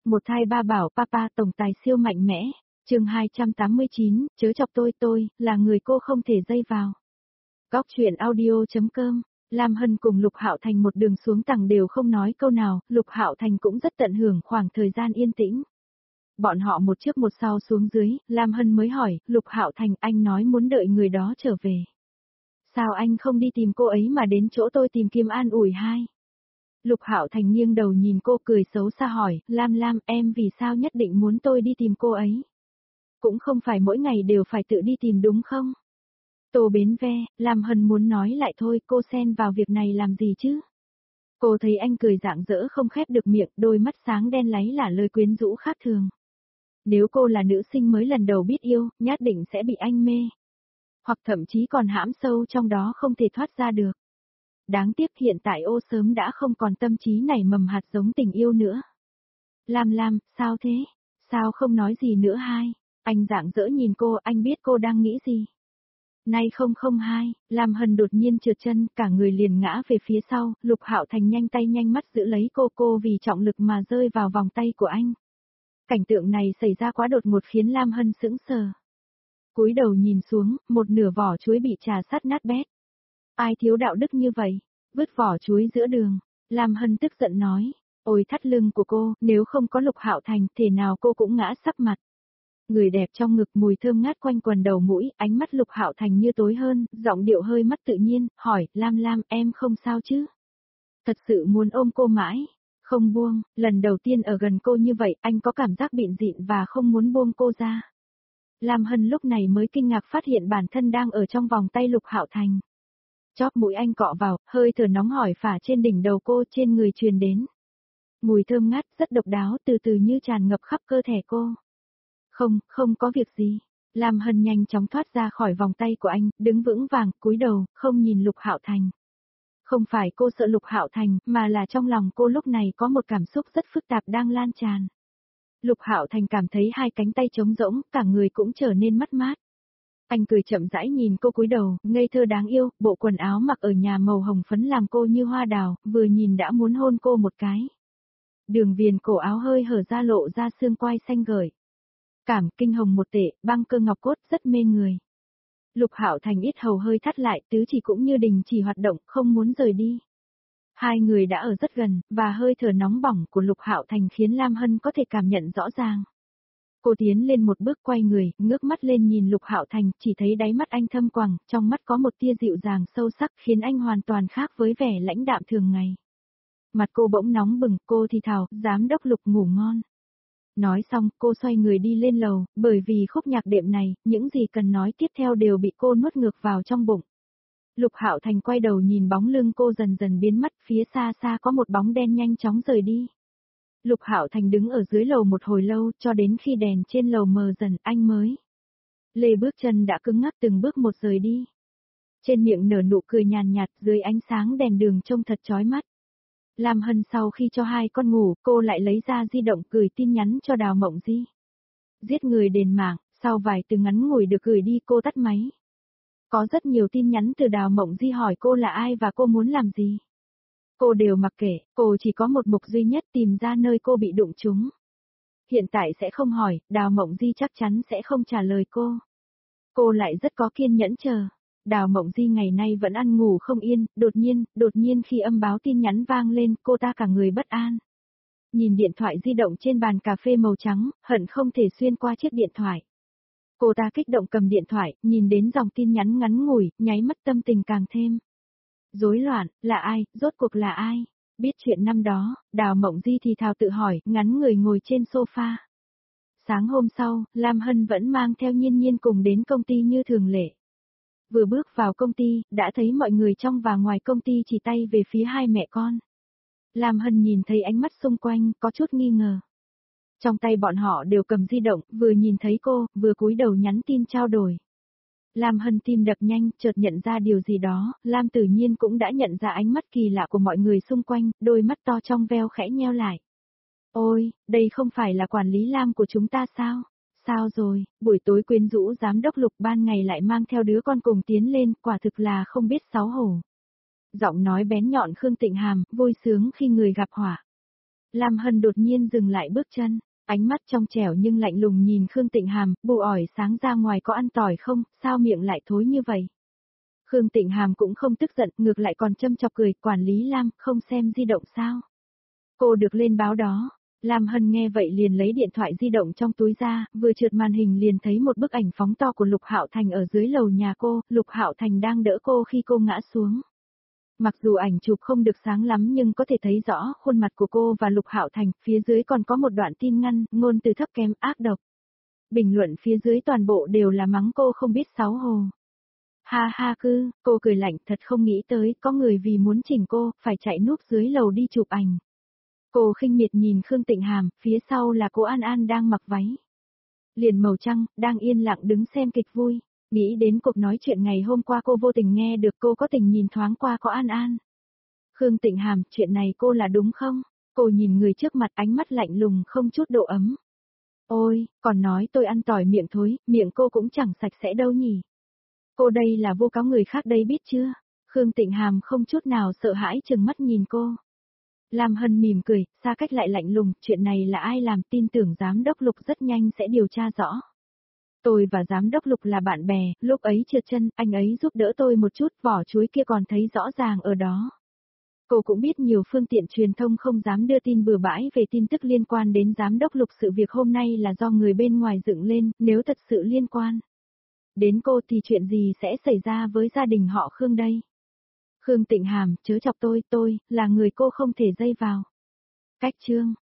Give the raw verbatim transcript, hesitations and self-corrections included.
Một thai ba bảo papa tổng tài siêu mạnh mẽ, chương hai trăm tám mươi chín, chớ chọc tôi tôi, là người cô không thể dây vào. Góc chuyện audio.com, Lam Hân cùng Lục Hạo Thành một đường xuống tầng đều không nói câu nào, Lục Hạo Thành cũng rất tận hưởng khoảng thời gian yên tĩnh. Bọn họ một trước một sau xuống dưới, Lam Hân mới hỏi, Lục Hạo Thành anh nói muốn đợi người đó trở về. Sao anh không đi tìm cô ấy mà đến chỗ tôi tìm kiếm an ủi hai? Lục Hạo Thành nghiêng đầu nhìn cô cười xấu xa hỏi, Lam Lam em vì sao nhất định muốn tôi đi tìm cô ấy? Cũng không phải mỗi ngày đều phải tự đi tìm đúng không? Tô bến ve, Lam Hân muốn nói lại thôi, cô xen vào việc này làm gì chứ? Cô thấy anh cười rạng rỡ không khép được miệng, đôi mắt sáng đen láy là lời quyến rũ khác thường. Nếu cô là nữ sinh mới lần đầu biết yêu, nhất định sẽ bị anh mê. Hoặc thậm chí còn hãm sâu trong đó không thể thoát ra được. Đáng tiếc hiện tại ô sớm đã không còn tâm trí nảy mầm hạt giống tình yêu nữa. Lam Lam, sao thế? Sao không nói gì nữa hai? Anh rạng rỡ nhìn cô, anh biết cô đang nghĩ gì. Nay không không hai, Lam Hân đột nhiên trượt chân, cả người liền ngã về phía sau, Lục Hạo Thành nhanh tay nhanh mắt giữ lấy cô cô vì trọng lực mà rơi vào vòng tay của anh. Cảnh tượng này xảy ra quá đột ngột khiến Lam Hân sững sờ. Cúi đầu nhìn xuống, một nửa vỏ chuối bị trà sát nát bét. Ai thiếu đạo đức như vậy? Vứt vỏ chuối giữa đường. Lam Hân tức giận nói. Ôi thắt lưng của cô, nếu không có Lục Hạo Thành, thể nào cô cũng ngã sắp mặt. Người đẹp trong ngực mùi thơm ngát quanh quần đầu mũi, ánh mắt Lục Hạo Thành như tối hơn, giọng điệu hơi mắt tự nhiên, hỏi, Lam Lam em không sao chứ? Thật sự muốn ôm cô mãi. Không buông, lần đầu tiên ở gần cô như vậy, anh có cảm giác bịn dịn và không muốn buông cô ra. Lam Hân lúc này mới kinh ngạc phát hiện bản thân đang ở trong vòng tay Lục Hạo Thành. Chóp mũi anh cọ vào, hơi thở nóng hổi phả trên đỉnh đầu cô, trên người truyền đến. Mùi thơm ngát rất độc đáo, từ từ như tràn ngập khắp cơ thể cô. Không, không có việc gì. Lam Hân nhanh chóng thoát ra khỏi vòng tay của anh, đứng vững vàng, cúi đầu, không nhìn Lục Hạo Thành. Không phải cô sợ Lục Hạo Thành, mà là trong lòng cô lúc này có một cảm xúc rất phức tạp đang lan tràn. Lục Hạo Thành cảm thấy hai cánh tay trống rỗng, cả người cũng trở nên mất mát. Anh cười chậm rãi nhìn cô cúi đầu, ngây thơ đáng yêu, bộ quần áo mặc ở nhà màu hồng phấn làm cô như hoa đào, vừa nhìn đã muốn hôn cô một cái. Đường viền cổ áo hơi hở ra lộ ra xương quai xanh gởi. Cảm kinh hồng một tệ, băng cơ ngọc cốt rất mê người. Lục Hạo Thành ít hầu hơi thắt lại, tứ chỉ cũng như đình chỉ hoạt động, không muốn rời đi. Hai người đã ở rất gần, và hơi thở nóng bỏng của Lục Hạo Thành khiến Lam Hân có thể cảm nhận rõ ràng. Cô tiến lên một bước quay người, ngước mắt lên nhìn Lục Hạo Thành, chỉ thấy đáy mắt anh thâm quầng, trong mắt có một tia dịu dàng sâu sắc khiến anh hoàn toàn khác với vẻ lãnh đạm thường ngày. Mặt cô bỗng nóng bừng, cô thì thào, giám đốc Lục ngủ ngon. Nói xong, cô xoay người đi lên lầu, bởi vì khúc nhạc đệm này, những gì cần nói tiếp theo đều bị cô nuốt ngược vào trong bụng. Lục Hạo Thành quay đầu nhìn bóng lưng cô dần dần biến mất, phía xa xa có một bóng đen nhanh chóng rời đi. Lục Hạo Thành đứng ở dưới lầu một hồi lâu, cho đến khi đèn trên lầu mờ dần, anh mới. Lê bước chân đã cứng ngắc từng bước một rời đi. Trên miệng nở nụ cười nhàn nhạt, dưới ánh sáng đèn đường trông thật chói mắt. Lam Hân sau khi cho hai con ngủ, cô lại lấy ra di động gửi tin nhắn cho Đào Mộng Di. Giết người đền mạng, sau vài từ ngắn ngủi được gửi đi cô tắt máy. Có rất nhiều tin nhắn từ Đào Mộng Di hỏi cô là ai và cô muốn làm gì. Cô đều mặc kệ, cô chỉ có một mục duy nhất tìm ra nơi cô bị đụng trúng. Hiện tại sẽ không hỏi, Đào Mộng Di chắc chắn sẽ không trả lời cô. Cô lại rất có kiên nhẫn chờ. Đào Mộng Di ngày nay vẫn ăn ngủ không yên, đột nhiên, đột nhiên khi âm báo tin nhắn vang lên, cô ta cả người bất an. Nhìn điện thoại di động trên bàn cà phê màu trắng, hận không thể xuyên qua chiếc điện thoại. Cô ta kích động cầm điện thoại, nhìn đến dòng tin nhắn ngắn ngủi, nháy mắt tâm tình càng thêm. Rối loạn, là ai, rốt cuộc là ai? Biết chuyện năm đó, Đào Mộng Di thì thào tự hỏi, ngắn người ngồi trên sofa. Sáng hôm sau, Lam Hân vẫn mang theo Nhiên Nhiên cùng đến công ty như thường lệ. Vừa bước vào công ty, đã thấy mọi người trong và ngoài công ty chỉ tay về phía hai mẹ con. Lam Hân nhìn thấy ánh mắt xung quanh, có chút nghi ngờ. Trong tay bọn họ đều cầm di động, vừa nhìn thấy cô, vừa cúi đầu nhắn tin trao đổi. Lam Hân tim đập nhanh, chợt nhận ra điều gì đó, Lam Tử Nhiên cũng đã nhận ra ánh mắt kỳ lạ của mọi người xung quanh, đôi mắt to trong veo khẽ nheo lại. Ôi, đây không phải là quản lý Lam của chúng ta sao? Sao rồi, buổi tối quyến rũ giám đốc Lục ban ngày lại mang theo đứa con cùng tiến lên, quả thực là không biết xấu hổ. Giọng nói bén nhọn Khương Tịnh Hàm, vui sướng khi người gặp họa. Lam Hân đột nhiên dừng lại bước chân, ánh mắt trong trẻo nhưng lạnh lùng nhìn Khương Tịnh Hàm, bù ỏi sáng ra ngoài có ăn tỏi không, sao miệng lại thối như vậy. Khương Tịnh Hàm cũng không tức giận, ngược lại còn châm chọc cười, quản lý Lam, không xem di động sao. Cô được lên báo đó. Lam Hân nghe vậy liền lấy điện thoại di động trong túi ra, vừa trượt màn hình liền thấy một bức ảnh phóng to của Lục Hạo Thành ở dưới lầu nhà cô, Lục Hạo Thành đang đỡ cô khi cô ngã xuống. Mặc dù ảnh chụp không được sáng lắm nhưng có thể thấy rõ khuôn mặt của cô và Lục Hạo Thành, phía dưới còn có một đoạn tin ngăn, ngôn từ thấp kém ác độc. Bình luận phía dưới toàn bộ đều là mắng cô không biết xấu hổ. Ha ha cư, cô cười lạnh, thật không nghĩ tới, có người vì muốn chỉnh cô, phải chạy núp dưới lầu đi chụp ảnh. Cô khinh miệt nhìn Khương Tịnh Hàm, phía sau là cô An An đang mặc váy liền màu trắng, đang yên lặng đứng xem kịch vui. Nghĩ đến cuộc nói chuyện ngày hôm qua cô vô tình nghe được, cô có tình nhìn thoáng qua có An An. Khương Tịnh Hàm, chuyện này cô là đúng không? Cô nhìn người trước mặt, ánh mắt lạnh lùng không chút độ ấm. Ôi, còn nói tôi ăn tỏi miệng thối, miệng cô cũng chẳng sạch sẽ đâu nhỉ. Cô đây là vô cáo người khác đây biết chưa? Khương Tịnh Hàm không chút nào sợ hãi trừng mắt nhìn cô. Lam Hân mỉm cười, xa cách lại lạnh lùng, chuyện này là ai làm, tin tưởng giám đốc Lục rất nhanh sẽ điều tra rõ. Tôi và giám đốc Lục là bạn bè, lúc ấy trượt chân, anh ấy giúp đỡ tôi một chút, vỏ chuối kia còn thấy rõ ràng ở đó. Cô cũng biết nhiều phương tiện truyền thông không dám đưa tin bừa bãi về tin tức liên quan đến giám đốc Lục, sự việc hôm nay là do người bên ngoài dựng lên, nếu thật sự liên quan đến cô thì chuyện gì sẽ xảy ra với gia đình họ Khương đây? Khương Tịnh Hàm, chớ chọc tôi, tôi, là người cô không thể dây vào. Cách chương.